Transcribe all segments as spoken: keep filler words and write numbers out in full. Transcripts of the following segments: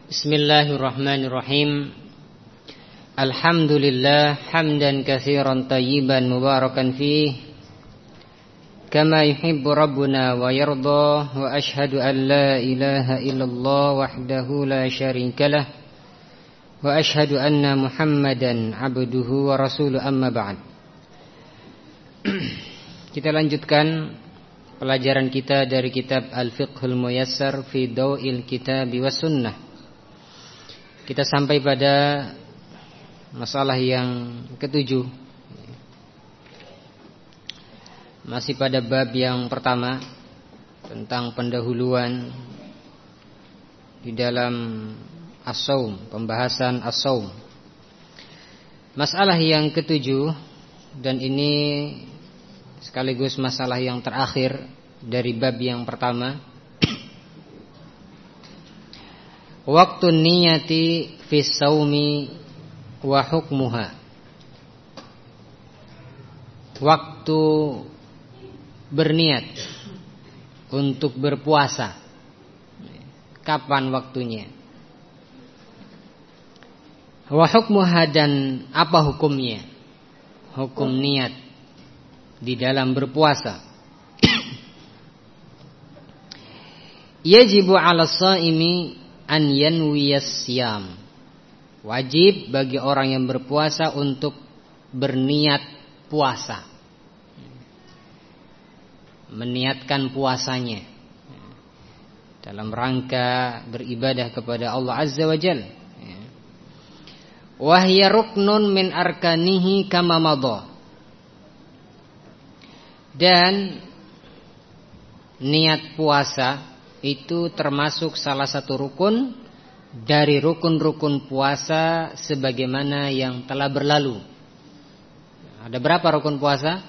Bismillahirrahmanirrahim. Alhamdulillah hamdan katsiran tayyiban mubarakan fih kama yuhibbu rabbuna wa yarda, wa ashhadu an la ilaha illallah wahdahu la syarikalah, wa ashhadu anna Muhammadan abduhu wa rasuluhu, amma ba'd. Kita lanjutkan pelajaran kita dari kitab Al-Fiqhul Muyassar fi Daw'il Kitab was Sunnah. Kita sampai pada masalah yang ketujuh. Masih pada bab yang pertama tentang pendahuluan di dalam as-saum, pembahasan as-saum. Masalah yang ketujuh, dan ini sekaligus masalah yang terakhir dari bab yang pertama. Waktu niyati fi saumi wa hukmuha. Waktu berniat untuk berpuasa, kapan waktunya? Wa hukmuha, dan apa hukumnya? Hukum niat di dalam berpuasa. Yajibu 'ala shaimi an yanwiyas siyam. Wajib bagi orang yang berpuasa untuk berniat puasa, meniatkan puasanya dalam rangka beribadah kepada Allah Azza wa Jalla. Wa hiya ruknun min arkanihi kama madha. Dan niat puasa itu termasuk salah satu rukun dari rukun-rukun puasa sebagaimana yang telah berlalu. Ada berapa rukun puasa?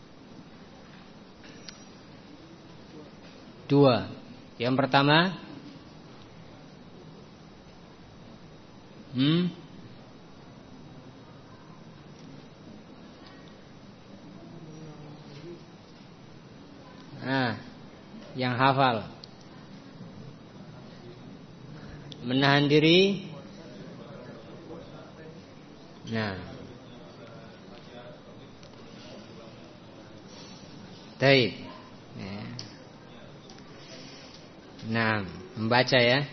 Dua. Yang pertama, hmm? Nah, yang hafal. Menahan diri. Nah, baik. Nah, membaca ya.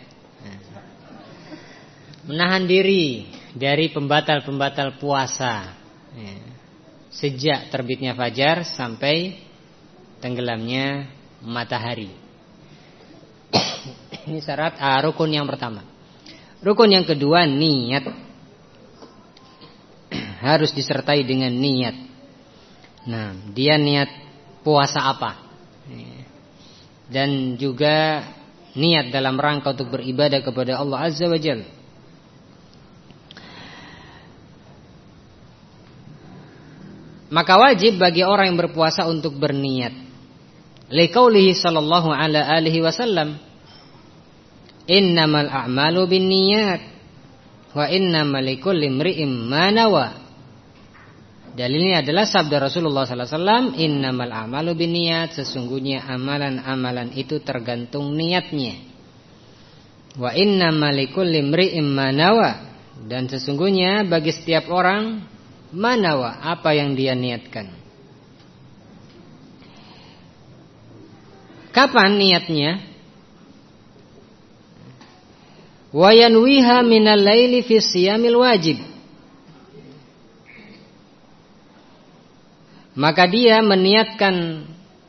Menahan diri dari pembatal-pembatal puasa sejak terbitnya fajar sampai tenggelamnya matahari. Ini syarat ah, rukun yang pertama. Rukun yang kedua, niat. Harus disertai dengan niat. Nah, dia niat puasa apa? Dan juga niat dalam rangka untuk beribadah kepada Allah Azza wa Jalla. Maka wajib bagi orang yang berpuasa untuk berniat. Liqaulihi sallallahu ala alihi wasallam, innamal a'malu binniyat wa innamal likulli imri'in ma nawa. Dalilnya adalah sabda Rasulullah sallallahu alaihi wasallam, innamal a'malu binniyat, sesungguhnya amalan-amalan itu tergantung niatnya. Wa innamal likulli imri'in ma nawa, dan sesungguhnya bagi setiap orang ma nawa, apa yang dia niatkan. Kapan niatnya? Wa yanwiha minal laili fi siyamil wajib. Maka dia meniatkan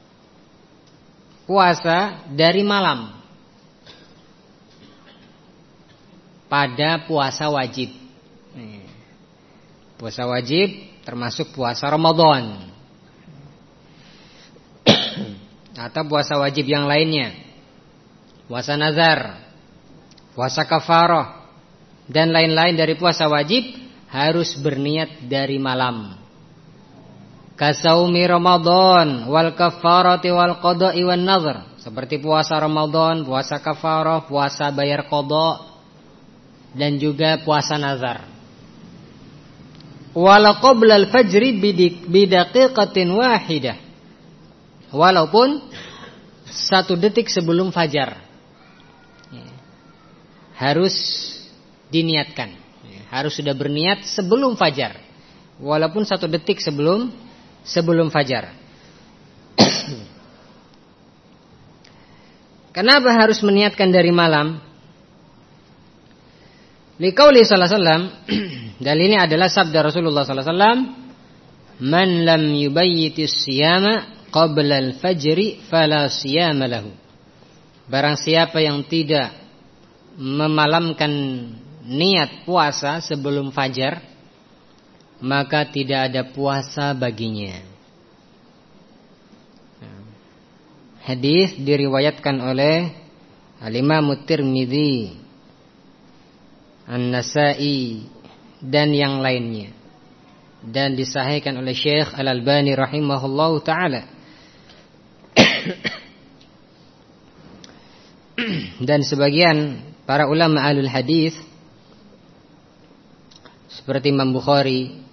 puasa dari malam pada puasa wajib. Puasa wajib termasuk puasa Ramadan atau puasa wajib yang lainnya, puasa nazar, puasa kafarah, dan lain-lain dari puasa wajib harus berniat dari malam. Kasaumi Ramadan wal kafarati wal qada'i wan nazar, seperti puasa Ramadan, puasa kafarah, puasa bayar qada, dan juga puasa nazar. Wala qabla al-fajri bidaqiqatin wahidah, walaupun satu detik sebelum fajar. harus diniatkan. Harus sudah berniat sebelum fajar, walaupun satu detik sebelum sebelum fajar. Kenapa harus meniatkan dari malam? Liqauli sallallahu alaihi wasallam, dan ini adalah sabda Rasulullah sallallahu alaihi wasallam, "Man lam yubayyitis siyama qabla al-fajri fala siyama lahu." Barang siapa yang tidak memalamkan niat puasa sebelum fajar, maka tidak ada puasa baginya. Hadis diriwayatkan oleh Al-Imam Tirmidzi, An-Nasa'i dan yang lainnya, dan disahihkan oleh Syekh Al-Albani rahimahullahu taala. Dan sebagian para ulama ahlul hadis seperti Imam Bukhari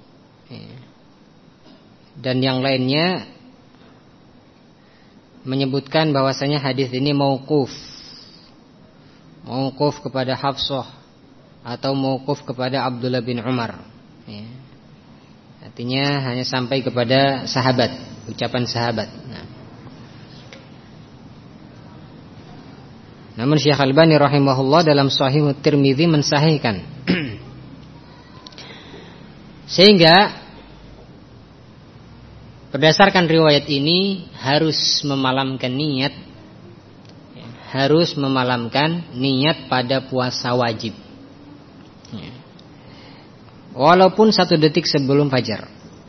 dan yang lainnya menyebutkan bahwasanya hadis ini mauquf. Mauquf kepada Hafsah atau mauquf kepada Abdullah bin Umar. Ya. Artinya hanya sampai kepada sahabat, ucapan sahabat. Nah. Namun Syekh Al-Albani rahimahullah dalam Sahih Tirmidzi mensahihkan. Sehingga berdasarkan riwayat ini harus memalamkan niat, harus memalamkan niat pada puasa wajib, walaupun satu detik sebelum fajar.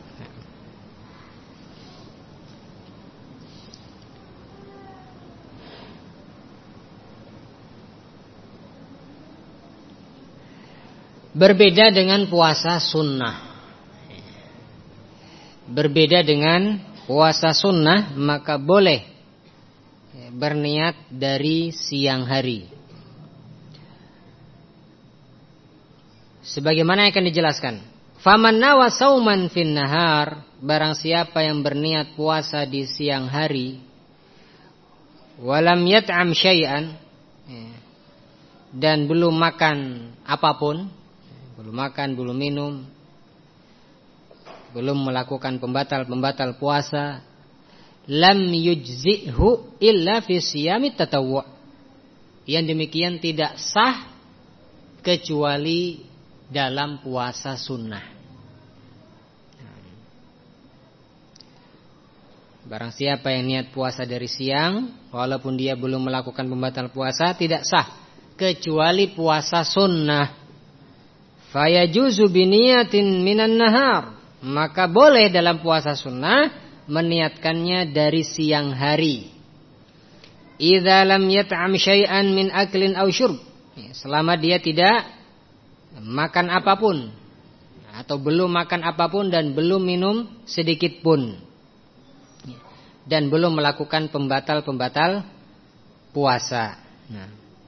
Berbeda dengan puasa sunnah. Berbeda dengan puasa sunnah, maka boleh berniat dari siang hari. Sebagaimana yang akan dijelaskan. Faman nawa sauman fin nahar, barang siapa yang berniat puasa di siang hari, walam yat'am syai'an, dan belum makan apapun, belum makan, belum minum, belum melakukan pembatal-pembatal puasa, lam yujzi'hu illa fi siyami tatawwu'. Yang demikian tidak sah kecuali dalam puasa sunnah. Barang siapa yang niat puasa dari siang, walaupun dia belum melakukan pembatal puasa, tidak sah kecuali puasa sunnah. Fayajuzu biniyatin minan nahar, maka boleh dalam puasa sunnah meniatkannya dari siang hari. Idza lam yat'am syai'an min aklin aw syurb, selama dia tidak makan apapun atau belum makan apapun dan belum minum sedikit pun, dan belum melakukan pembatal-pembatal puasa. Nah.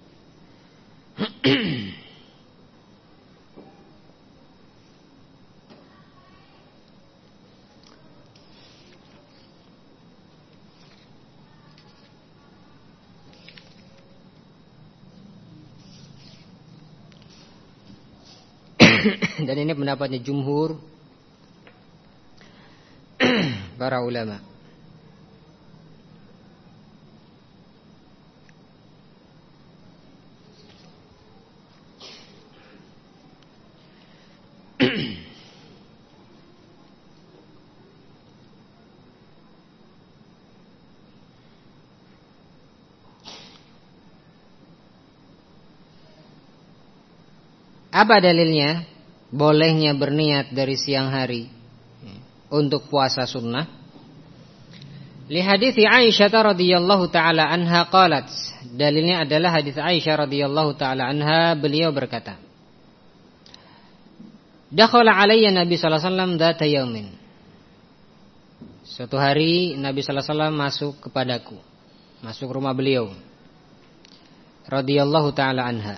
Dan ini pendapatnya jumhur para ulama. Apa dalilnya bolehnya berniat dari siang hari untuk puasa sunnah? Li hadits Aisyah radhiyallahu taala anha qalat. Dalilnya adalah hadis Aisyah radhiyallahu taala anha, beliau berkata, dakhala alayya Nabi sallallahu alaihi wasallam dzata yaumin. Suatu hari Nabi sallallahu alaihi wasallam masuk kepadaku, masuk rumah beliau radhiyallahu taala anha.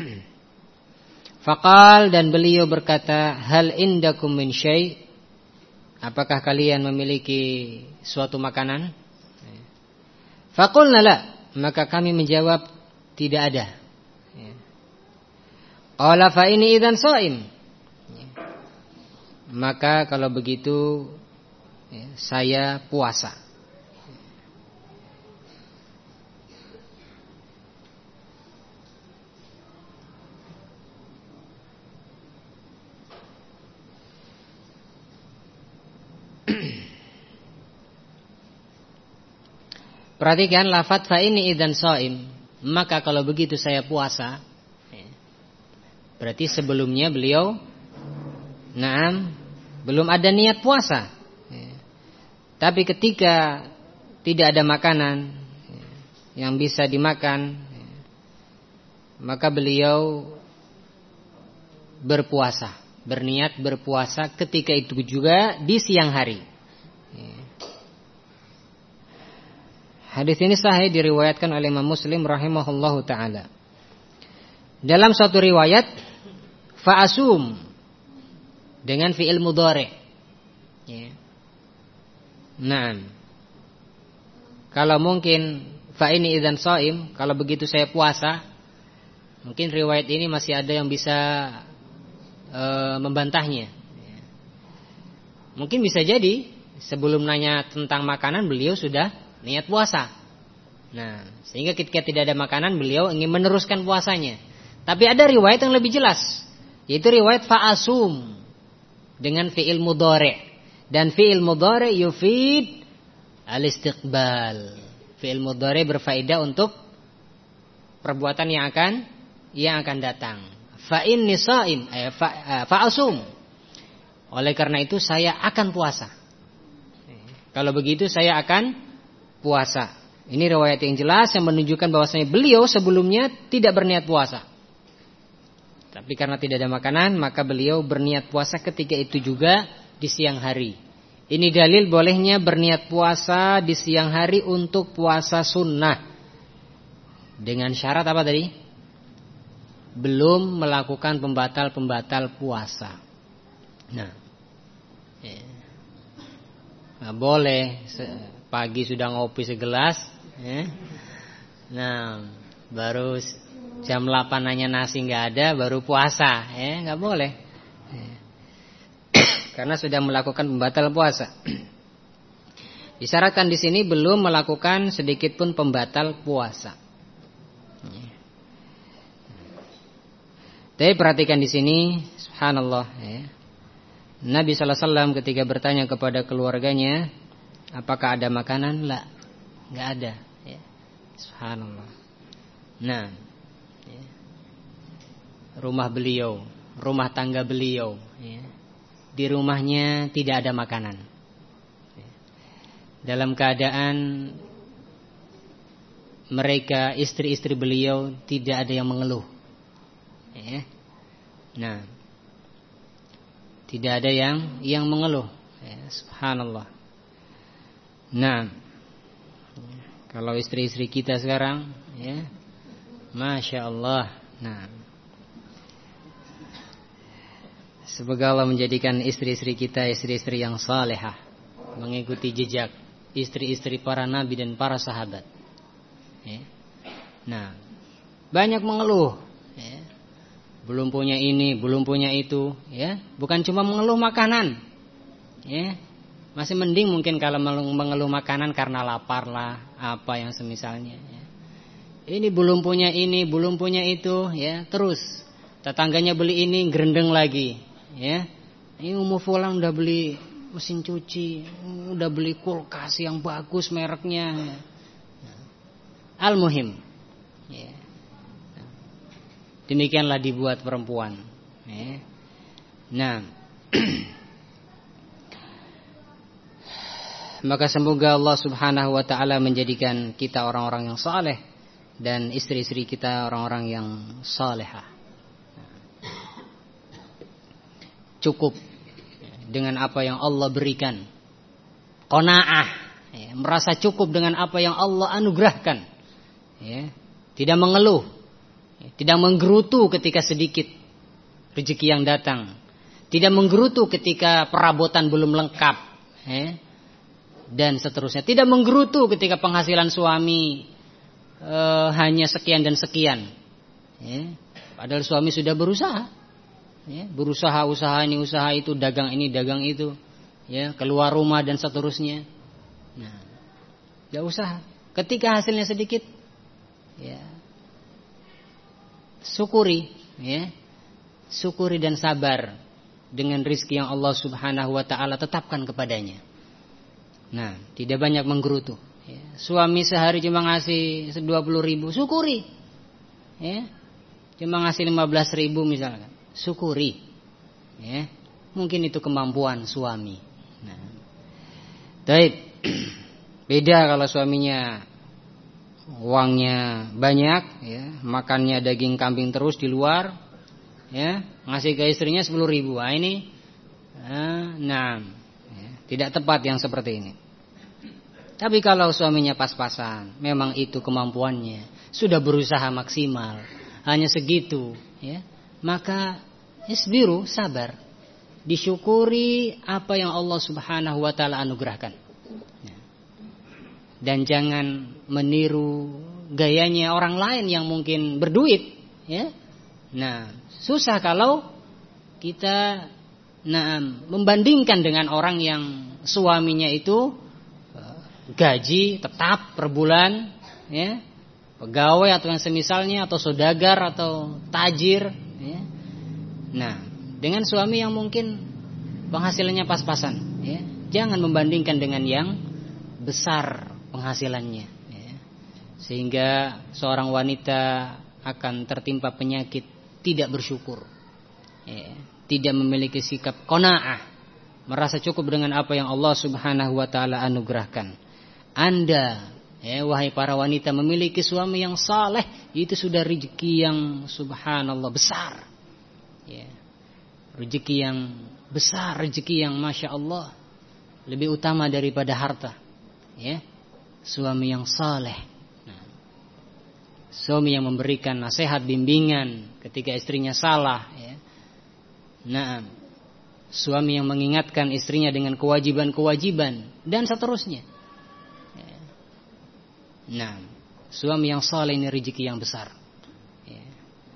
Faqal, dan beliau berkata, hal indakum min syai', apakah kalian memiliki suatu makanan? Faqulna la, maka kami menjawab tidak ada. Qala fa inni idzan shaim. Maka kalau begitu ya, saya puasa. Perhatikan lafadz fa inni idzan shaim. Maka kalau begitu saya puasa. Berarti sebelumnya beliau Naam belum ada niat puasa. Tapi ketika tidak ada makanan yang bisa dimakan, maka beliau berpuasa, berniat berpuasa ketika itu juga di siang hari. Hadis ini sahih diriwayatkan oleh Imam Muslim rahimahullahu taala. Dalam suatu riwayat fa'asum dengan fi'il mudhari'. Ya. Nah, kalau mungkin fa ini idzan shaim, kalau begitu saya puasa, mungkin riwayat ini masih ada yang bisa e, membantahnya. Ya. Mungkin bisa jadi sebelum nanya tentang makanan beliau sudah niat puasa. Nah, sehingga ketika tidak ada makanan beliau ingin meneruskan puasanya. Tapi ada riwayat yang lebih jelas, yaitu riwayat fa'asum dengan fi'il mudhari'. Dan fi'il mudhari' yufid al-istiqbal. Fi'il mudhari' berfaedah untuk perbuatan yang akan yang akan datang. Fa inni shaim, eh, fa, fa'asum. Oleh karena itu saya akan puasa. Kalau begitu saya akan puasa. Ini riwayat yang jelas yang menunjukkan bahwasanya beliau sebelumnya tidak berniat puasa. Tapi karena tidak ada makanan, maka beliau berniat puasa ketika itu juga di siang hari. Ini dalil bolehnya berniat puasa di siang hari untuk puasa sunnah. Dengan syarat apa tadi? Belum melakukan pembatal-pembatal puasa. Nah, ya. Nah boleh pagi sudah ngopi segelas, ya. Nah baru jam delapan nanya nasi nggak ada, baru puasa, ya nggak boleh, ya. Karena sudah melakukan pembatal puasa. Disyaratkan di sini belum melakukan sedikit pun pembatal puasa. Ya. Tapi perhatikan di sini, subhanallah, ya. Nabi sallallahu alaihi wasallam ketika bertanya kepada keluarganya, apakah ada makanan? La, nggak ada. Ya. Subhanallah. Nah, ya. Rumah beliau, rumah tangga beliau, ya. Di rumahnya tidak ada makanan. Ya. Dalam keadaan mereka istri-istri beliau tidak ada yang mengeluh. Ya. Nah, tidak ada yang yang mengeluh. Ya. Subhanallah. Nah, kalau istri-istri kita sekarang, ya, masya Allah. Nah, semoga Allah menjadikan istri-istri kita istri-istri yang salehah, mengikuti jejak istri-istri para nabi dan para sahabat. Ya. Nah, banyak mengeluh, ya. Belum punya ini, belum punya itu, ya. Bukan cuma mengeluh makanan, ya. Masih mending mungkin kalau mengeluh makanan karena lapar lah, apa yang semisalnya, ya. Ini belum punya ini, belum punya itu, ya. Terus tetangganya beli ini, gerendeng lagi, ya. Ini Ummu Fulan udah beli mesin cuci, udah beli kulkas yang bagus mereknya, ya. Al-muhim, ya. Demikianlah dibuat perempuan, ya. Nah, maka semoga Allah subhanahu wa ta'ala menjadikan kita orang-orang yang saleh dan istri-istri kita orang-orang yang salehah. Cukup dengan apa yang Allah berikan, qanaah, ya, merasa cukup dengan apa yang Allah anugerahkan, ya. Tidak mengeluh, ya, tidak menggerutu ketika sedikit rezeki yang datang, tidak menggerutu ketika perabotan belum lengkap, ya, dan seterusnya. Tidak menggerutu ketika penghasilan suami e, hanya sekian dan sekian, ya. Padahal suami sudah berusaha, ya, berusaha usaha ini usaha itu, dagang ini dagang itu, ya, keluar rumah dan seterusnya. Nah, tidak usaha. Ketika hasilnya sedikit, ya, syukuri, ya, syukuri dan sabar dengan rizki yang Allah Subhanahu Wa Taala tetapkan kepadanya. Nah, tidak banyak menggerutu. Ya, suami sehari cuma ngasih dua puluh ribu, syukuri. Ya, cuma ngasih lima belas ribu misalkan, syukuri. Ya, mungkin itu kemampuan suami. Nah, baik. Beda kalau suaminya uangnya banyak, ya, makannya daging kambing terus di luar, ya, ngasih ke istrinya sepuluh ribu. Nah, ini, nah, ya, tidak tepat yang seperti ini. Tapi kalau suaminya pas-pasan, memang itu kemampuannya, sudah berusaha maksimal, hanya segitu, ya, maka isbiru, sabar, disyukuri apa yang Allah Subhanahu Wa Taala anugerahkan. Dan jangan meniru gayanya orang lain yang mungkin berduit, ya. Nah, susah kalau kita nah, membandingkan dengan orang yang suaminya itu gaji tetap per bulan, ya, pegawai atau yang semisalnya, atau saudagar atau tajir, ya. Nah, dengan suami yang mungkin penghasilannya pas-pasan, ya, jangan membandingkan dengan yang besar penghasilannya, ya. Sehingga seorang wanita akan tertimpa penyakit tidak bersyukur, ya, tidak memiliki sikap qanaah, merasa cukup dengan apa yang Allah Subhanahu Wa Taala anugerahkan. Anda, ya, wahai para wanita, memiliki suami yang saleh, itu sudah rezeki yang subhanallah besar, ya, rezeki yang besar, rezeki yang masya Allah lebih utama daripada harta, ya. Suami yang saleh, nah, suami yang memberikan nasihat bimbingan ketika istrinya salah, ya. Nah, suami yang mengingatkan istrinya dengan kewajiban-kewajiban dan seterusnya, ya. Nah, suami yang saleh ini rezeki yang besar, ya.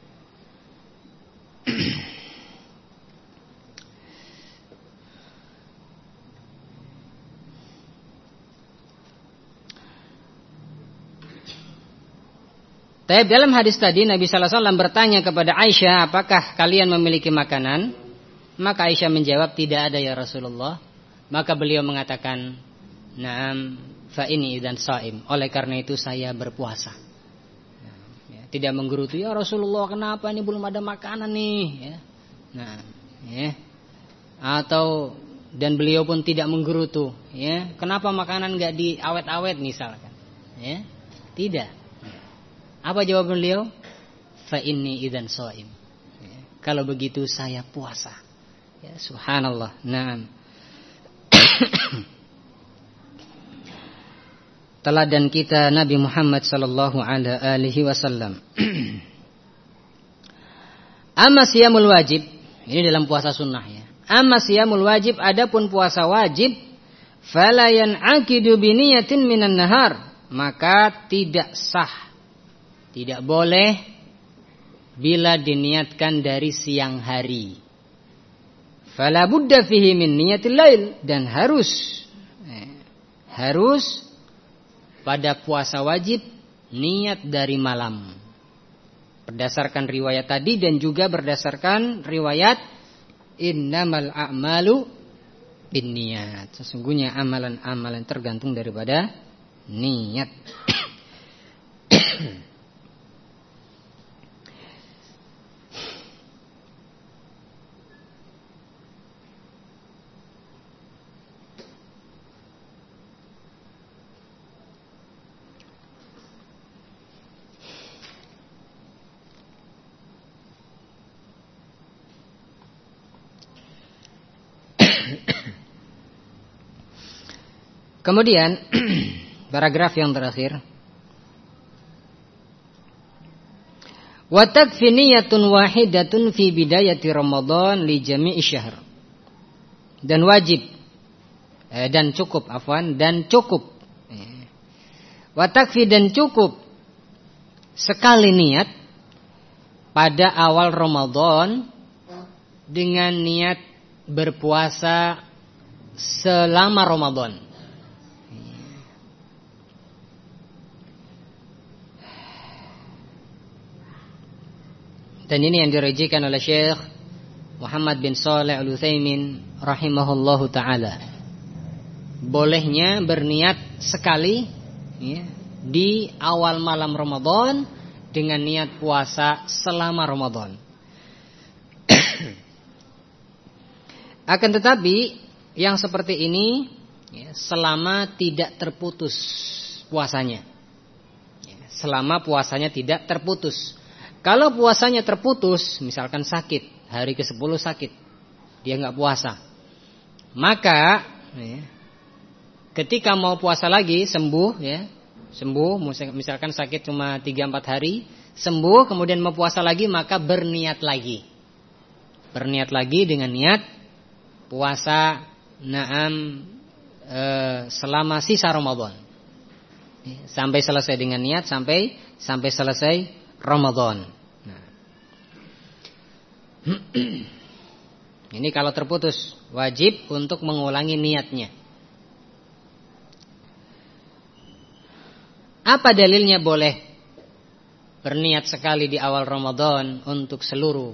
Tapi dalam hadis tadi Nabi sallallahu alaihi wasallam bertanya kepada Aisyah, apakah kalian memiliki makanan? Maka Aisyah menjawab, tidak ada ya Rasulullah. Maka beliau mengatakan, naam, fa ini idzan shaim. Oleh karena itu saya berpuasa. Nah, ya, tidak menggerutu, ya Rasulullah kenapa ini belum ada makanan nih? Ya. Nah, ya. Atau dan beliau pun tidak menggerutu, ya. Kenapa makanan nggak diawet-awet misalkan? Ya, tidak. Apa jawab beliau? Fa inni idzan shaim. Ya, kalau begitu saya puasa. Ya, subhanallah. Naam. Teladan kita Nabi Muhammad sallallahu alaihi wasallam. Amma siyamul wajib, ini dalam puasa sunnah, ya. Amma siyamul wajib, adapun puasa wajib, fala yan'aqidu bi niyatin minan nahar, maka tidak sah, tidak boleh bila diniatkan dari siang hari. Fala budda fihi min niyatil lail, dan harus eh, harus pada puasa wajib niat dari malam. Berdasarkan riwayat tadi dan juga berdasarkan riwayat innamal a'malu binniyat. Sesungguhnya amalan-amalan tergantung daripada niat. Kemudian paragraf yang terakhir, wa takfi niyatun wahidatun fi bidayati Ramadan li jami'i syahr. Dan wajib eh, dan cukup afwan dan cukup. Wa takfi dan cukup sekali niat pada awal Ramadan dengan niat berpuasa selama Ramadan. Dan ini yang dirijikan oleh Syekh Muhammad bin Shalih Al-Utsaimin rahimahullahu taala. Bolehnya berniat sekali ya, di awal malam Ramadan dengan niat puasa selama Ramadan. Akan tetapi yang seperti ini ya, selama tidak terputus puasanya. Ya, selama puasanya tidak terputus. Kalau puasanya terputus, misalkan sakit, hari ke sepuluh sakit, dia nggak puasa, maka ya, ketika mau puasa lagi sembuh, ya sembuh, misalkan sakit cuma tiga empat hari, sembuh, kemudian mau puasa lagi, maka berniat lagi, berniat lagi dengan niat puasa naam e, selama sisa Ramadan, sampai selesai dengan niat sampai sampai selesai Ramadan. Nah. Ini kalau terputus wajib untuk mengulangi niatnya. Apa dalilnya boleh berniat sekali di awal Ramadan untuk seluruh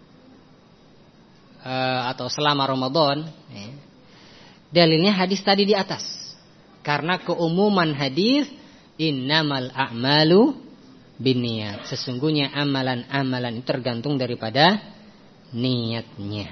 uh, atau selama Ramadan? Ya. Dalilnya hadis tadi di atas. Karena keumuman hadis innamal a'malu binniyat. Sesungguhnya amalan-amalan itu tergantung daripada niatnya.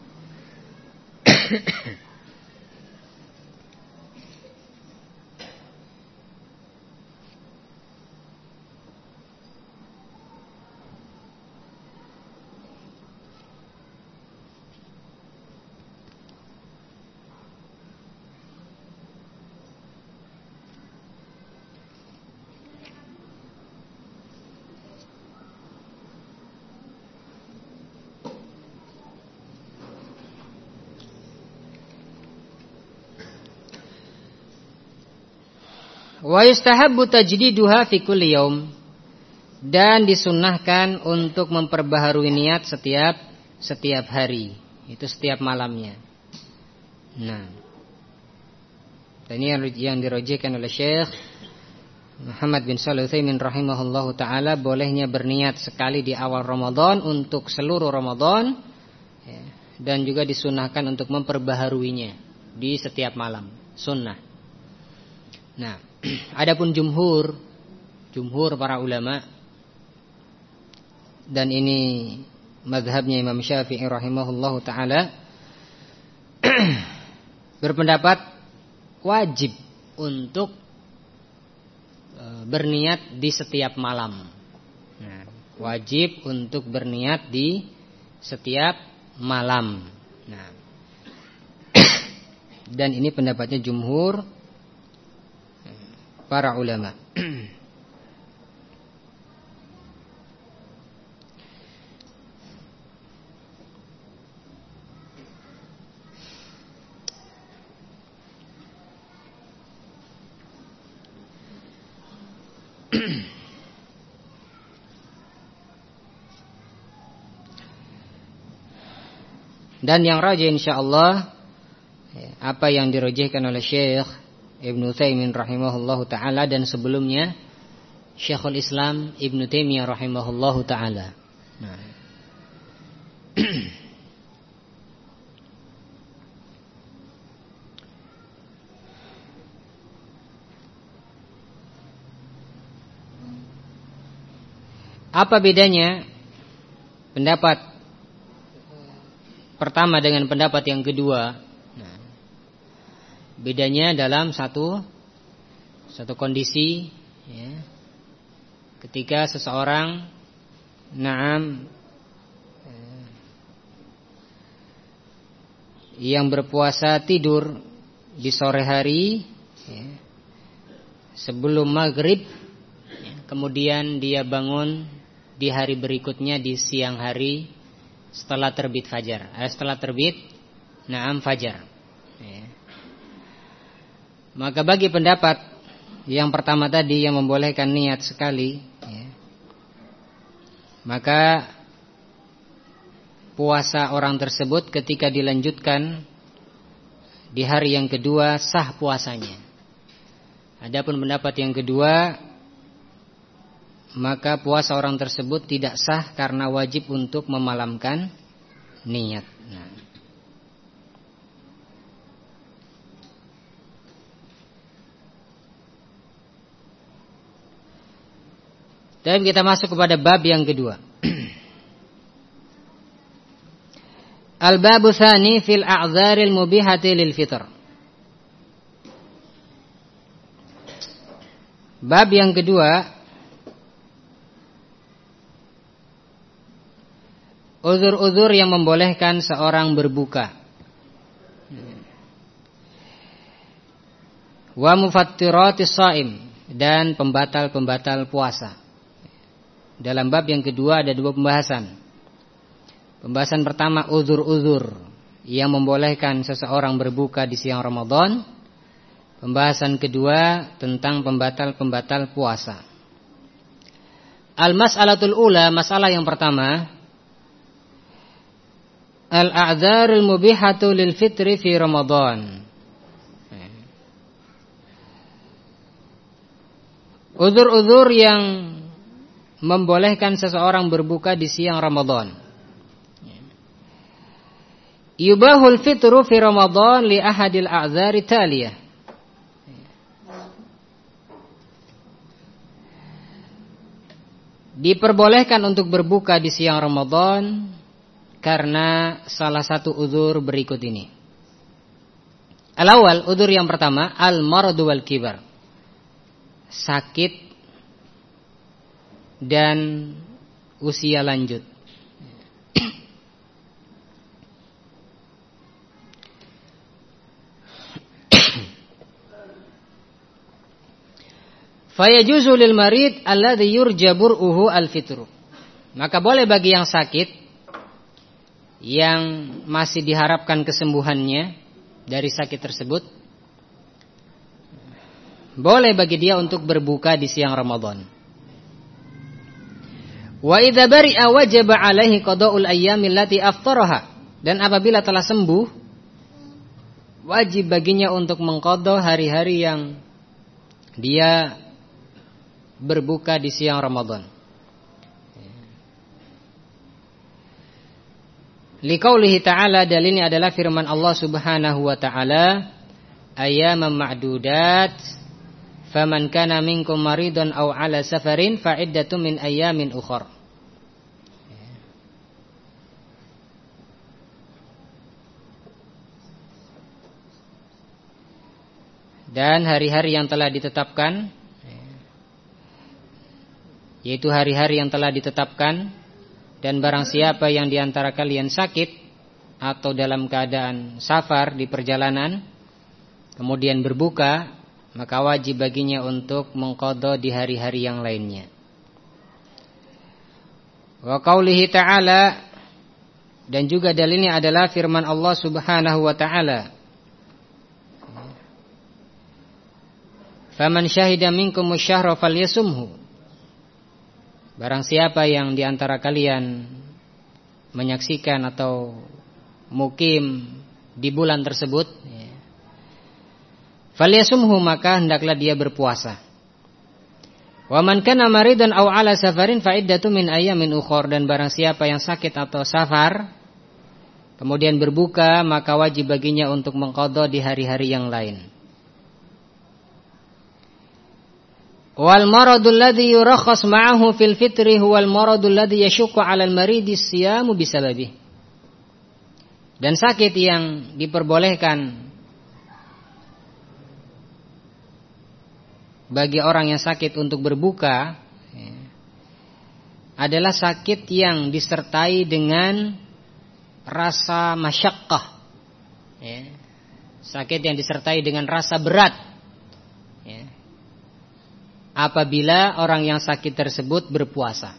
Wa yustahabbu tajdiduha fi kulli yaum, dan disunnahkan untuk memperbaharui niat setiap setiap hari, itu setiap malamnya. Nah, dan ini yang, yang dirojekan oleh Syekh Muhammad bin Shalih Al-Utsaimin rahimahullahu taala, bolehnya berniat sekali di awal Ramadan untuk seluruh Ramadan, ya, dan juga disunnahkan untuk memperbaharuinya di setiap malam, sunnah. Nah, adapun jumhur, jumhur para ulama, dan ini mazhabnya Imam Syafi'i rahimahullahu taala, berpendapat wajib untuk e, berniat di setiap malam. Nah, wajib untuk berniat di setiap malam. Nah, dan ini pendapatnya jumhur para ulama. Dan yang rajih insyaallah apa yang dirajihkan oleh Syekh Ibnu Utsaimin rahimahullahu taala, dan sebelumnya Syekhul Islam Ibnu Taimiyah rahimahullahu taala. Nah. Apa bedanya pendapat pertama dengan pendapat yang kedua? Nah, bedanya dalam satu satu kondisi, ya, ketika seseorang naam eh, yang berpuasa tidur di sore hari, ya, sebelum maghrib, ya, kemudian dia bangun di hari berikutnya di siang hari setelah terbit fajar, eh, setelah terbit naam fajar, ya. Maka bagi pendapat yang pertama tadi yang membolehkan niat sekali, ya, maka puasa orang tersebut ketika dilanjutkan di hari yang kedua sah puasanya. Adapun pendapat yang kedua, maka puasa orang tersebut tidak sah karena wajib untuk memalamkan niat. Nah. Dan kita masuk kepada bab yang kedua. Al-babu tsani fil a'dzaril mubihati lil fitr. Bab yang kedua, uzur-uzur yang membolehkan seorang berbuka. Wa mufattiratis shaim, dan pembatal-pembatal puasa. Dalam bab yang kedua ada dua pembahasan. Pembahasan pertama, uzur-uzur yang membolehkan seseorang berbuka di siang Ramadan. Pembahasan kedua tentang pembatal-pembatal puasa. Al-mas'alatul ula, masalah yang pertama, al-a'dzarul mubihatu lil fitri fi Ramadan. Uzur-uzur yang membolehkan seseorang berbuka di siang Ramadan. Yubahul fitru fi Ramadan li ahadil a'dzari taliyah. Diperbolehkan untuk berbuka di siang Ramadan karena salah satu uzur berikut ini. Al-awwal, uzur yang pertama, al-maradu wal kibar. Sakit dan usia lanjut. Fayajuzu lil marid alladhi yurja bur'uhu al-fitru. Maka boleh bagi yang sakit, yang masih diharapkan kesembuhannya dari sakit tersebut, boleh bagi dia untuk berbuka di siang Ramadan. Wa idza bari'a wajaba 'alaihi qada'ul ayyamil lati aftaraha. Dan apabila telah sembuh, wajib baginya untuk mengqadha hari-hari yang dia berbuka di siang Ramadan. Liqaulihi ta'ala, dalilnya adalah firman Allah Subhanahu wa ta'ala, ayyaman ma'dudat, faman kana minkum maridun aw 'ala safarin fa iddatun min ayyamin ukhra. Dan hari-hari yang telah ditetapkan, yaitu hari-hari yang telah ditetapkan, dan barang siapa yang diantara kalian sakit atau dalam keadaan safar di perjalanan kemudian berbuka, maka wajib baginya untuk mengqadha di hari-hari yang lainnya. Wa qaulihi ta'ala, dan juga dalilnya adalah firman Allah Subhanahu wa ta'ala, faman syahida minkum asyhara falyasumhu. Barang siapa yang diantara kalian menyaksikan atau mukim di bulan tersebut, falyasumhu, maka hendaklah dia berpuasa. Wa man kana maridan aw 'ala safarin fa iddatu min ayyamin ukhra. Dan barang siapa yang sakit atau safar kemudian berbuka, maka wajib baginya untuk mengqadha di hari-hari yang lain. Wal maradul ladzi yurakhas ma'ahu fil fitri huwal maradul ladzi yashuqqu 'alal maridi siyamu bisababihi. Dan sakit yang diperbolehkan bagi orang yang sakit untuk berbuka adalah sakit yang disertai dengan rasa masyaqqah, sakit yang disertai dengan rasa berat, apabila orang yang sakit tersebut berpuasa.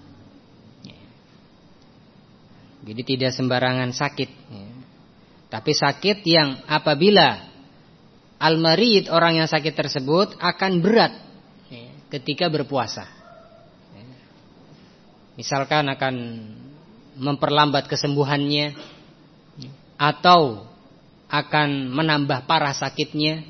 Jadi tidak sembarangan sakit, tapi sakit yang apabila al-marid, orang yang sakit tersebut, akan berat ketika berpuasa. Misalkan akan memperlambat kesembuhannya atau akan menambah parah sakitnya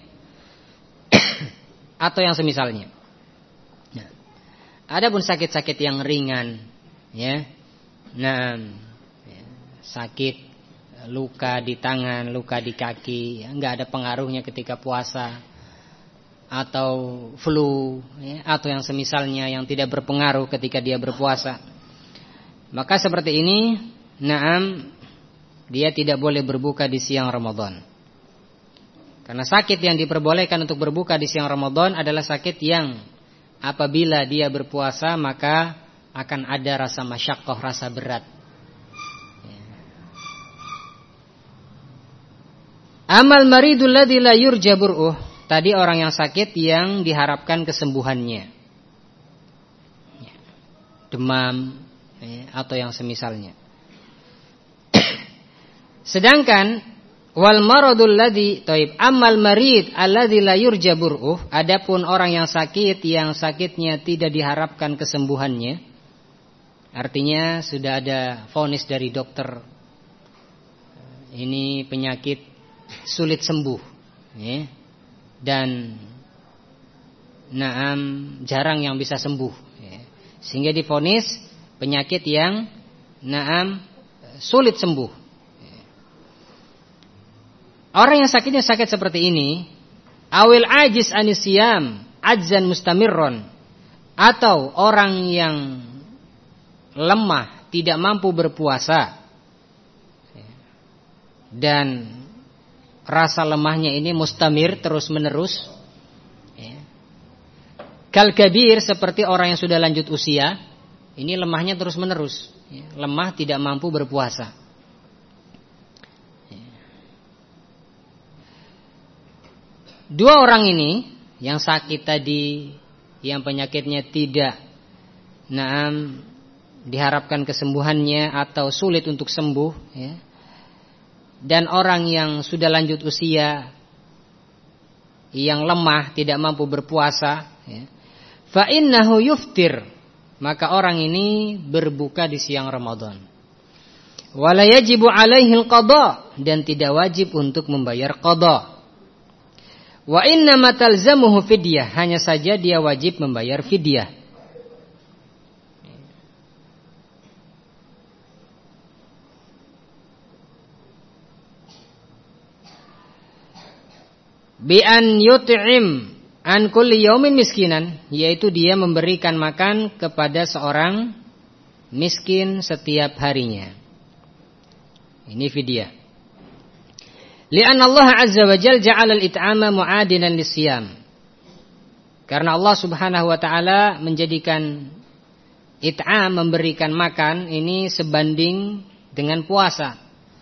atau yang semisalnya. Nah, adapun sakit-sakit yang ringan, ya, nah, ya, sakit luka di tangan, luka di kaki, ya, nggak ada pengaruhnya ketika puasa, atau flu, ya, atau yang semisalnya yang tidak berpengaruh ketika dia berpuasa, maka seperti ini, naam, dia tidak boleh berbuka di siang Ramadan. Karena sakit yang diperbolehkan untuk berbuka di siang Ramadan adalah sakit yang apabila dia berpuasa maka akan ada rasa masyaqqah, rasa berat. Amal maridul ladzi la yurja bur'uh, tadi orang yang sakit yang diharapkan kesembuhannya, demam atau yang semisalnya. Sedangkan wal maradul ladzi taib amal marid alladzi la yurja bur'uh, adapun orang yang sakit yang sakitnya tidak diharapkan kesembuhannya, artinya sudah ada vonis dari dokter ini penyakit sulit sembuh, ya, dan naam jarang yang bisa sembuh, ya, sehingga divonis penyakit yang naam sulit sembuh. Orang yang sakitnya sakit seperti ini, awil ajiz anisiyam ajzan mustamirron, atau orang yang lemah tidak mampu berpuasa dan rasa lemahnya ini mustamir, terus menerus, kal kabir, seperti orang yang sudah lanjut usia, ini lemahnya terus menerus, lemah tidak mampu berpuasa. Dua orang ini yang sakit tadi, yang penyakitnya tidak naam diharapkan kesembuhannya atau sulit untuk sembuh, ya, dan orang yang sudah lanjut usia yang lemah tidak mampu berpuasa, ya, fa innahu yuftir, maka orang ini berbuka di siang Ramadan. Wala yajibu alaihi al-qada, dan tidak wajib untuk membayar qada. Wa inna ma talzamuhu fidyah, hanya saja dia wajib membayar fidyah. Bi an yut'im an kulli yaumin miskinan, yaitu dia memberikan makan kepada seorang miskin setiap harinya. Ini fidyah. Li'anna Allah azza wa jalla ja'ala al-it'ama mu'adilan lis-siyam. Karena Allah Subhanahu wa taala menjadikan it'am, memberikan makan, ini sebanding dengan puasa.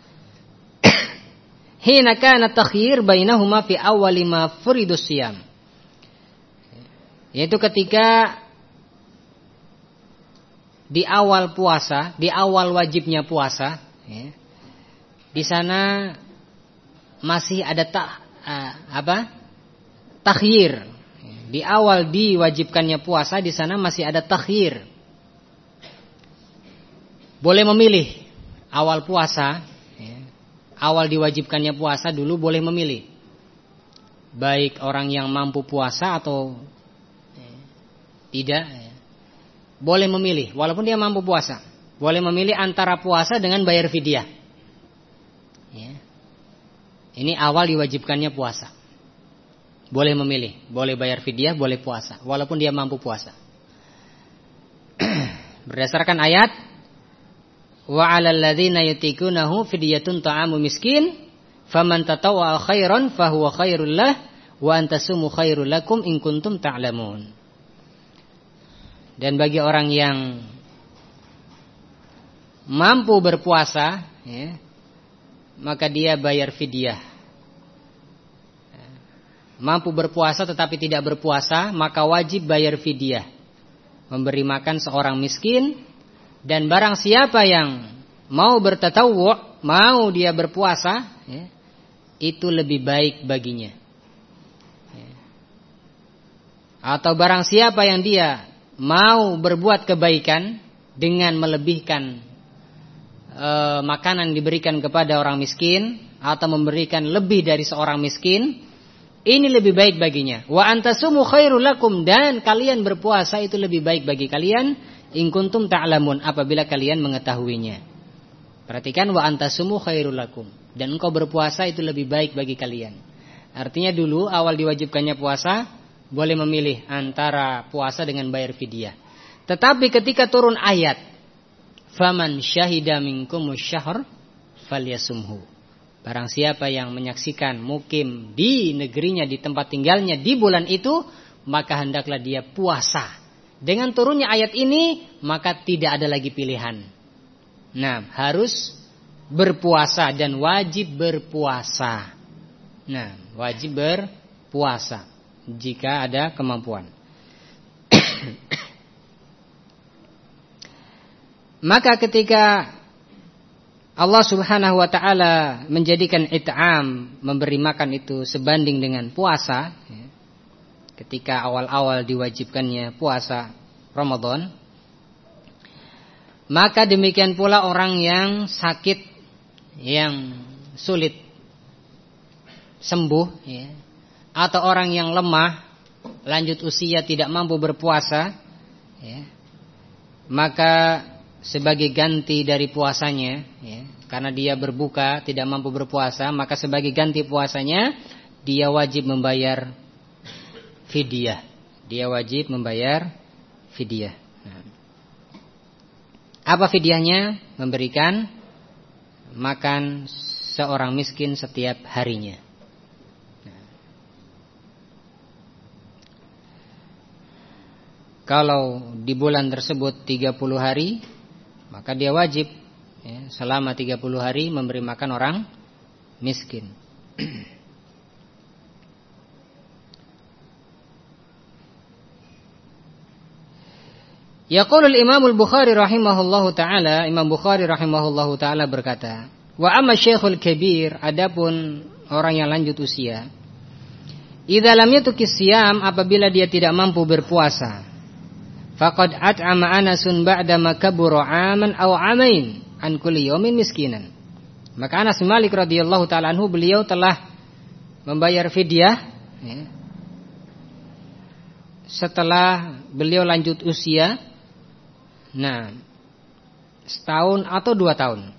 Hina kana takhyir bainahuma fi awwali ma furidus siyam. Yaitu ketika di awal puasa, di awal wajibnya puasa, ya, di sana masih ada tak uh, apa takhyir. Di awal diwajibkannya puasa, di sana masih ada takhyir. Boleh memilih awal puasa, ya, awal diwajibkannya puasa dulu boleh memilih, baik orang yang mampu puasa atau ya, tidak, ya, boleh memilih walaupun dia mampu puasa. Boleh memilih antara puasa dengan bayar fidyah. Ya. Ini awal diwajibkannya puasa. Boleh memilih, boleh bayar fidyah, boleh puasa, walaupun dia mampu puasa. Berdasarkan ayat, wa 'alal ladzina yutiqunahu fidyatun ta'amu miskin, faman tatawwa khairan fahuwa khairul lah, wa antasumu khairul lakum in kuntum ta'lamun. Dan bagi orang yang mampu berpuasa, ya, maka dia bayar fidyah. Mampu berpuasa tetapi tidak berpuasa, maka wajib bayar fidyah, memberi makan seorang miskin. Dan barang siapa yang mau bertatawwu', mau dia berpuasa, ya, itu lebih baik baginya. Ya. Atau barang siapa yang dia mau berbuat kebaikan dengan melebihkan e, makanan diberikan kepada orang miskin atau memberikan lebih dari seorang miskin, ini lebih baik baginya. Wa antasumu khairul lakum, dan kalian berpuasa itu lebih baik bagi kalian in kuntum ta'lamun, apabila kalian mengetahuinya. Perhatikan, wa antasumu khairul lakum, dan engkau berpuasa itu lebih baik bagi kalian. Artinya dulu awal diwajibkannya puasa boleh memilih antara puasa dengan bayar fidyah. Tetapi ketika turun ayat faman syahida minkumus syahr falyasumhu, barang siapa yang menyaksikan mukim di negerinya, di tempat tinggalnya di bulan itu, maka hendaklah dia puasa. Dengan turunnya ayat ini, maka tidak ada lagi pilihan. Nah, harus berpuasa dan wajib berpuasa. Nah, wajib berpuasa jika ada kemampuan. Maka ketika Allah subhanahu wa ta'ala menjadikan it'am, memberi makan itu sebanding dengan puasa, ya, ketika awal-awal diwajibkannya puasa Ramadan, maka demikian pula orang yang sakit, yang sulit sembuh, ya, atau orang yang lemah, lanjut usia, tidak mampu berpuasa, ya, maka sebagai ganti dari puasanya, ya, karena dia berbuka tidak mampu berpuasa, maka sebagai ganti puasanya dia wajib membayar fidyah. Dia wajib membayar fidyah. Nah, apa fidyahnya? Memberikan makan seorang miskin setiap harinya. Nah, kalau di bulan tersebut tiga puluh hari, maka dia wajib, ya, selama tiga puluh hari memberi makan orang miskin. Yaqulul Imamul Bukhari rahimahullahu taala, Imam Bukhari rahimahullahu taala berkata, wa amma syekhul kabir, adapun orang yang lanjut usia, idza lam yatukis siyam, apabila dia tidak mampu berpuasa, faqad at'ama Anasun ba'da ma kabura 'aman aw 'amain an kulli yawmin miskinan. Maka Anas bin Malik radhiyallahu taala anhu, beliau telah membayar fidyah, ya, setelah beliau lanjut usia, nah, setahun atau dua tahun.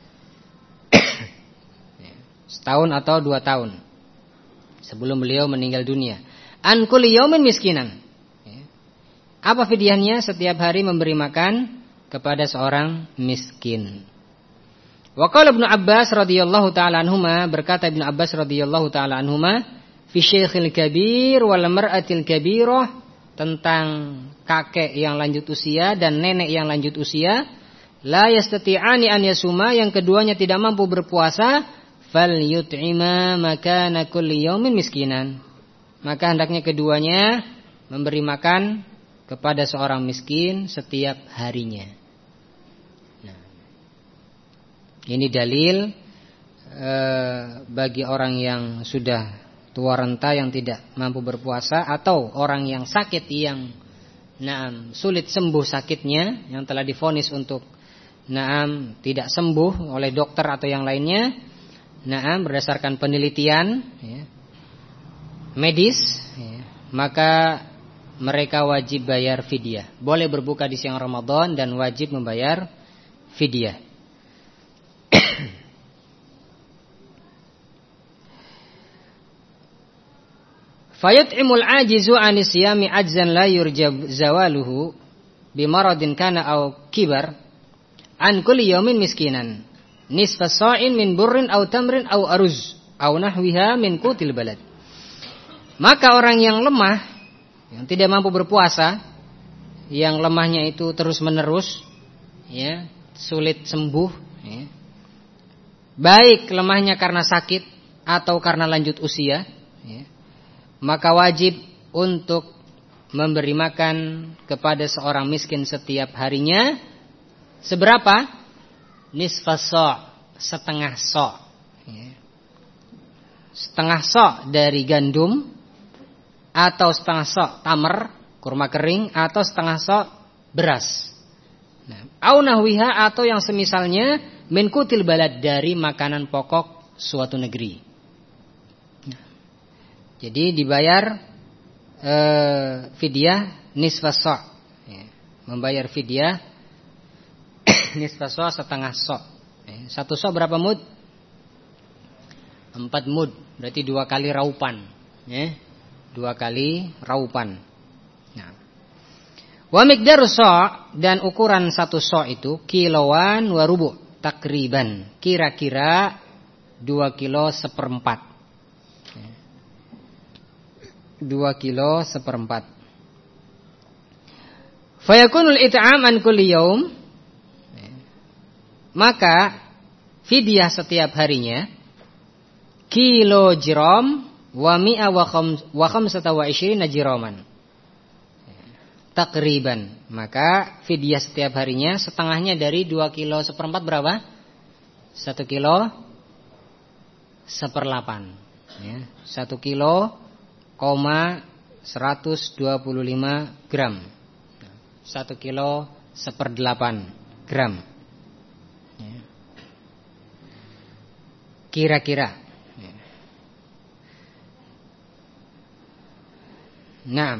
Setahun atau dua tahun sebelum beliau meninggal dunia. An kulli yawmin miskinan. Apa fidyahnya? Setiap hari memberi makan kepada seorang miskin. Wa qala Ibnu Abbas radhiyallahu taala anhuma, berkata Ibnu Abbas radhiyallahu taala anhuma, fi syekhil kabir wal mar'atil kabirah, tentang kakek yang lanjut usia dan nenek yang lanjut usia, la yastati'ani an yasuma, yang keduanya tidak mampu berpuasa, fal yut'ima makana kulli yaumin miskinan, maka hendaknya keduanya memberi makan kepada seorang miskin setiap harinya. Nah, ini dalil e, bagi orang yang sudah tua renta yang tidak mampu berpuasa, atau orang yang sakit yang naam sulit sembuh sakitnya, yang telah divonis untuk naam tidak sembuh oleh dokter atau yang lainnya, naam berdasarkan penelitian, ya, medis, ya, maka mereka wajib bayar fidyah. Boleh berbuka di siang Ramadan dan wajib membayar fidyah. Fayut'imul ajizu anis siyami ajzan la yurjab zawaluhu bimaradin kana aw kibar an kulli yawmin miskinan nisfa sa'in min burrin aw tamrin aw aruz aw nahwiha min qutil balad. Maka orang yang lemah, yang tidak mampu berpuasa, yang lemahnya itu terus menerus, ya, sulit sembuh, ya, baik lemahnya karena sakit atau karena lanjut usia, ya, maka wajib untuk memberi makan kepada seorang miskin setiap harinya seberapa? Nisfa sa', setengah sa', ya, setengah sa' dari gandum, atau setengah sa' tamer, kurma kering, atau setengah sa' beras. Nah, au nahwiha atau yang semisalnya min kutil balad dari makanan pokok suatu negeri. Nah, jadi dibayar eh, fidyah nisfas sa'. Ya, membayar fidyah nisfas sa' setengah sa'. Ya, satu sa' berapa mud? Empat mud, berarti dua kali raupan. Ya, dua kali raupan. Nah, wa miqdaru sa' dan ukuran satu sa' itu kiloan wa rubu' takriban, kira-kira dua kilo seperempat. Dua kilo seperempat. Fayakunul it'am an kulli yaum, maka fidyah setiap harinya kilogram wa mi'a wa khamsata wa ishrina jiraman. Takriban. Maka fidyah setiap harinya setengahnya dari dua kilo seperempat berapa? Satu kilo seperlapan. Ya, satu kilo koma seratus dua puluh lima gram. Satu kilo seperdelapan gram. Ya. Kira-kira. Ya. Nah,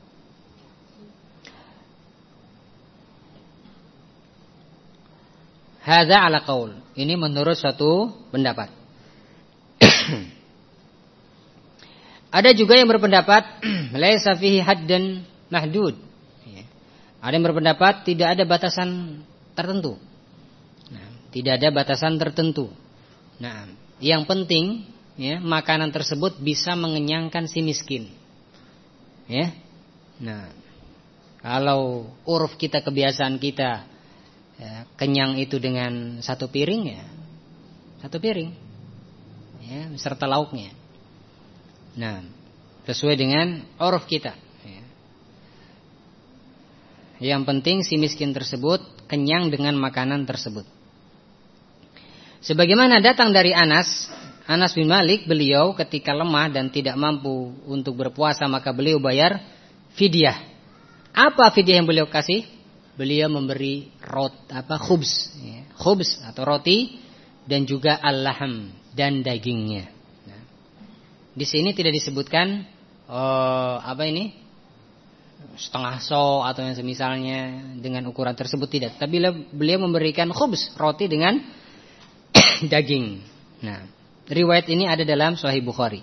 hadza ala qaul. Ini menurut suatu pendapat. Ada juga yang berpendapat laisa fihi haddan mahdud. Ya. Ada yang berpendapat tidak ada batasan tertentu. Nah, tidak ada batasan tertentu. Nah, yang penting ya, makanan tersebut bisa mengenyangkan si miskin. Ya. Nah, kalau uruf kita, kebiasaan kita, ya, kenyang itu dengan satu piring ya, satu piring, ya, serta lauknya. Nah, sesuai dengan uruf kita. Ya. Yang penting si miskin tersebut kenyang dengan makanan tersebut. Sebagaimana datang dari Anas, Anas bin Malik, beliau ketika lemah dan tidak mampu untuk berpuasa maka beliau bayar fidyah. Apa fidyah yang beliau kasih? Beliau memberi rot apa khubz, ya, khubz atau roti dan juga al-laham dan dagingnya. Nah, di sini tidak disebutkan oh, apa ini setengah so atau yang semisalnya dengan ukuran tersebut, tidak. Tapi beliau memberikan khubz, roti dengan daging. Nah, riwayat ini ada dalam Sahih Bukhari.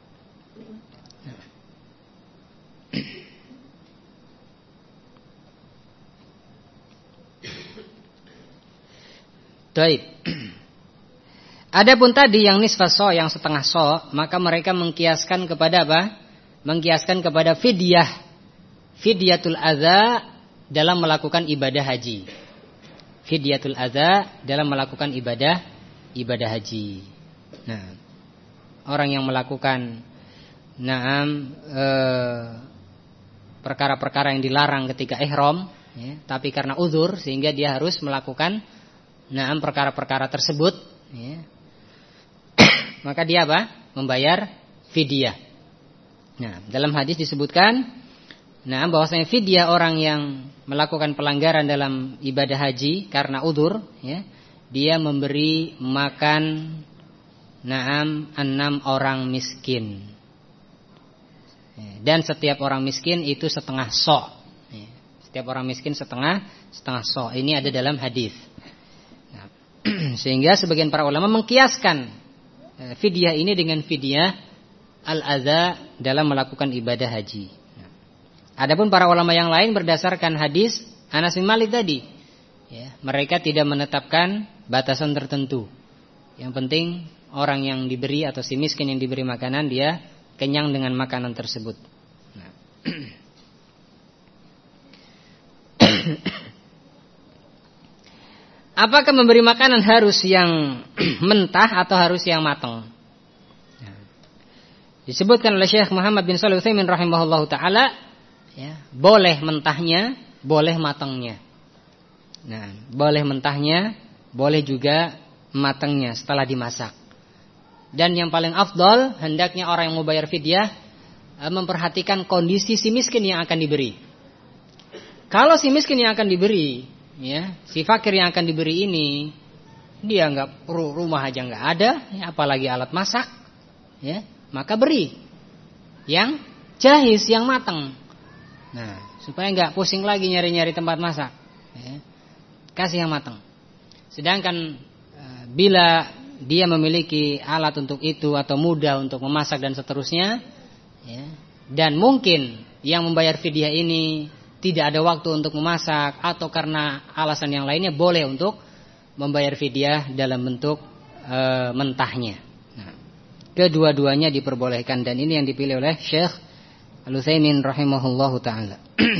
Baik. Adapun tadi yang nisfas so, yang setengah so, maka mereka mengkiaskan kepada apa? Mengkiaskan kepada fidyah, fidyatul adza dalam melakukan ibadah haji. Fidyatul adza dalam melakukan ibadah ibadah haji. Nah, orang yang melakukan naam eh, perkara-perkara yang dilarang ketika ihram, ya, tapi karena uzur sehingga dia harus melakukan naam perkara-perkara tersebut, ya, maka dia apa? Membayar fidyah. Nah, dalam hadis disebutkan, nah, bahwasanya fidyah orang yang melakukan pelanggaran dalam ibadah haji karena udzur, ya, dia memberi makan naam enam orang miskin. Dan setiap orang miskin itu setengah so. Setiap orang miskin setengah setengah so. Ini ada dalam hadis. Nah, sehingga sebagian para ulama mengkiaskan fidyah ini dengan fidyah al-adza dalam melakukan ibadah haji. Nah, adapun para ulama yang lain berdasarkan hadis Anas bin Malik tadi, ya, mereka tidak menetapkan batasan tertentu. Yang penting orang yang diberi atau si miskin yang diberi makanan dia kenyang dengan makanan tersebut. Nah. Apakah memberi makanan harus yang mentah atau harus yang matang? Nah. Disebutkan oleh Syekh Muhammad bin Shalih Al-Utsaimin rahimahullahu taala, ya, boleh mentahnya, boleh matangnya. Nah, boleh mentahnya, boleh juga matangnya setelah dimasak. Dan yang paling afdal, hendaknya orang yang mau bayar fidyah memperhatikan kondisi si miskin yang akan diberi. Kalau si miskin yang akan diberi ya, si fakir yang akan diberi ini dia nggak rumah aja nggak ada, ya, apalagi alat masak, ya, maka beri yang jahiz, yang matang. Nah, supaya nggak pusing lagi nyari-nyari tempat masak, ya, kasih yang matang. Sedangkan e, bila dia memiliki alat untuk itu atau mudah untuk memasak dan seterusnya, ya, dan mungkin yang membayar fidyah ini tidak ada waktu untuk memasak atau karena alasan yang lainnya, boleh untuk membayar fidyah dalam bentuk e, mentahnya. Nah, kedua-duanya diperbolehkan dan ini yang dipilih oleh Syekh Al-Utsaimin rahimahullahu taala.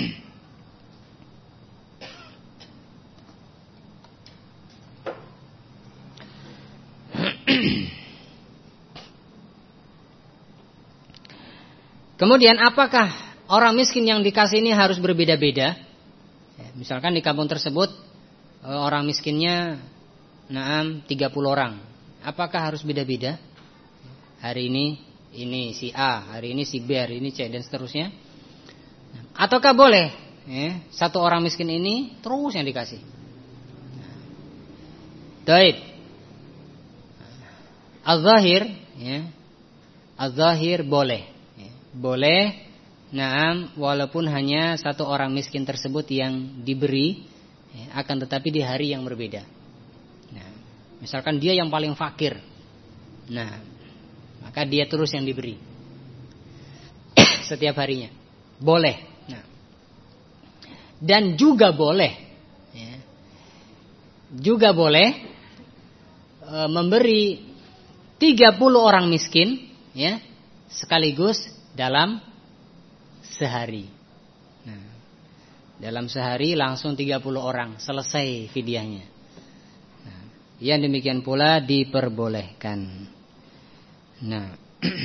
Kemudian apakah orang miskin yang dikasih ini harus berbeda-beda? Misalkan di kampung tersebut orang miskinnya naam tiga puluh orang. Apakah harus beda-beda? Hari ini ini si A, hari ini si B, hari ini C dan seterusnya. Ataukah boleh ya, satu orang miskin ini terus yang dikasih? Baik. Az-zahir ya. Az-zahir boleh. Ya. Boleh. Naam, walaupun hanya satu orang miskin tersebut yang diberi, ya, akan tetapi di hari yang berbeda. Nah, misalkan dia yang paling fakir. Nah, maka dia terus yang diberi setiap harinya. Boleh. Nah. Dan juga boleh ya, juga boleh e, memberi tiga puluh orang miskin ya, sekaligus dalam sehari. Nah, dalam sehari langsung tiga puluh orang selesai fidyahnya. Nah, yang demikian pula diperbolehkan. Nah,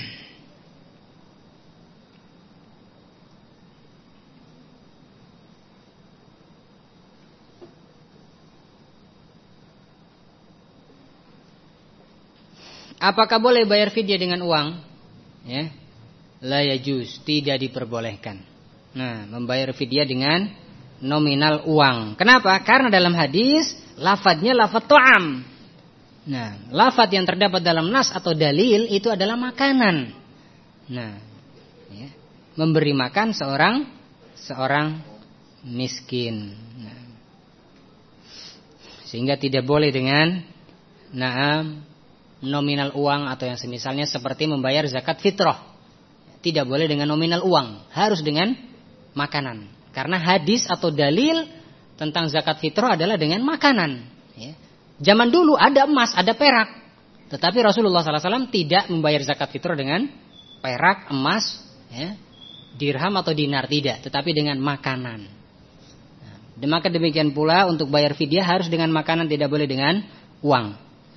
apakah boleh bayar fidyah dengan uang? Ya, la yajuz, tidak diperbolehkan. Nah, membayar fidyah dengan nominal uang. Kenapa? Karena dalam hadis lafadznya lafadz ta'am. Nah, lafadz yang terdapat dalam nas atau dalil itu adalah makanan. Nah, ya, memberi makan seorang seorang miskin. Nah, sehingga tidak boleh dengan naam nominal uang atau yang semisalnya seperti membayar zakat fitrah. Tidak boleh dengan nominal uang, harus dengan makanan. Karena hadis atau dalil tentang zakat fitrah adalah dengan makanan. Ya. Zaman dulu ada emas, ada perak, tetapi Rasulullah sallallahu alaihi wasallam tidak membayar zakat fitrah dengan perak, emas, ya, dirham atau dinar, tidak, tetapi dengan makanan. Nah, maka demikian pula untuk bayar fidyah harus dengan makanan, tidak boleh dengan uang.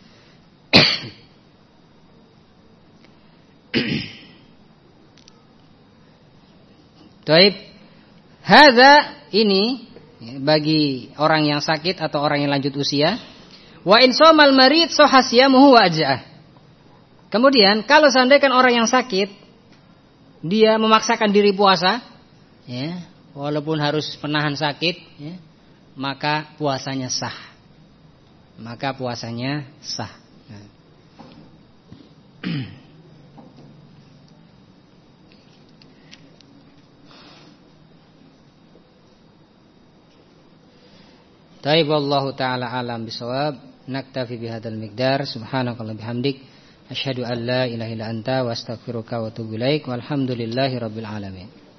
Taib, hadza ini bagi orang yang sakit atau orang yang lanjut usia. Wa in shamal marid sahha siyamuhu wa ajza'ah. Kemudian kalau seandainya orang yang sakit dia memaksakan diri puasa, ya, walaupun harus menahan sakit, ya, maka puasanya sah. Maka puasanya sah. Nah. Taib, wallahu ta'ala alam bisawab. Naktafi bihadzal miqdar. Subhanakallah bihamdik, asyhadu an la ilaha illa anta wa astaghfiruka wa atubu ilaik. Walhamdulillahi rabbil alamin.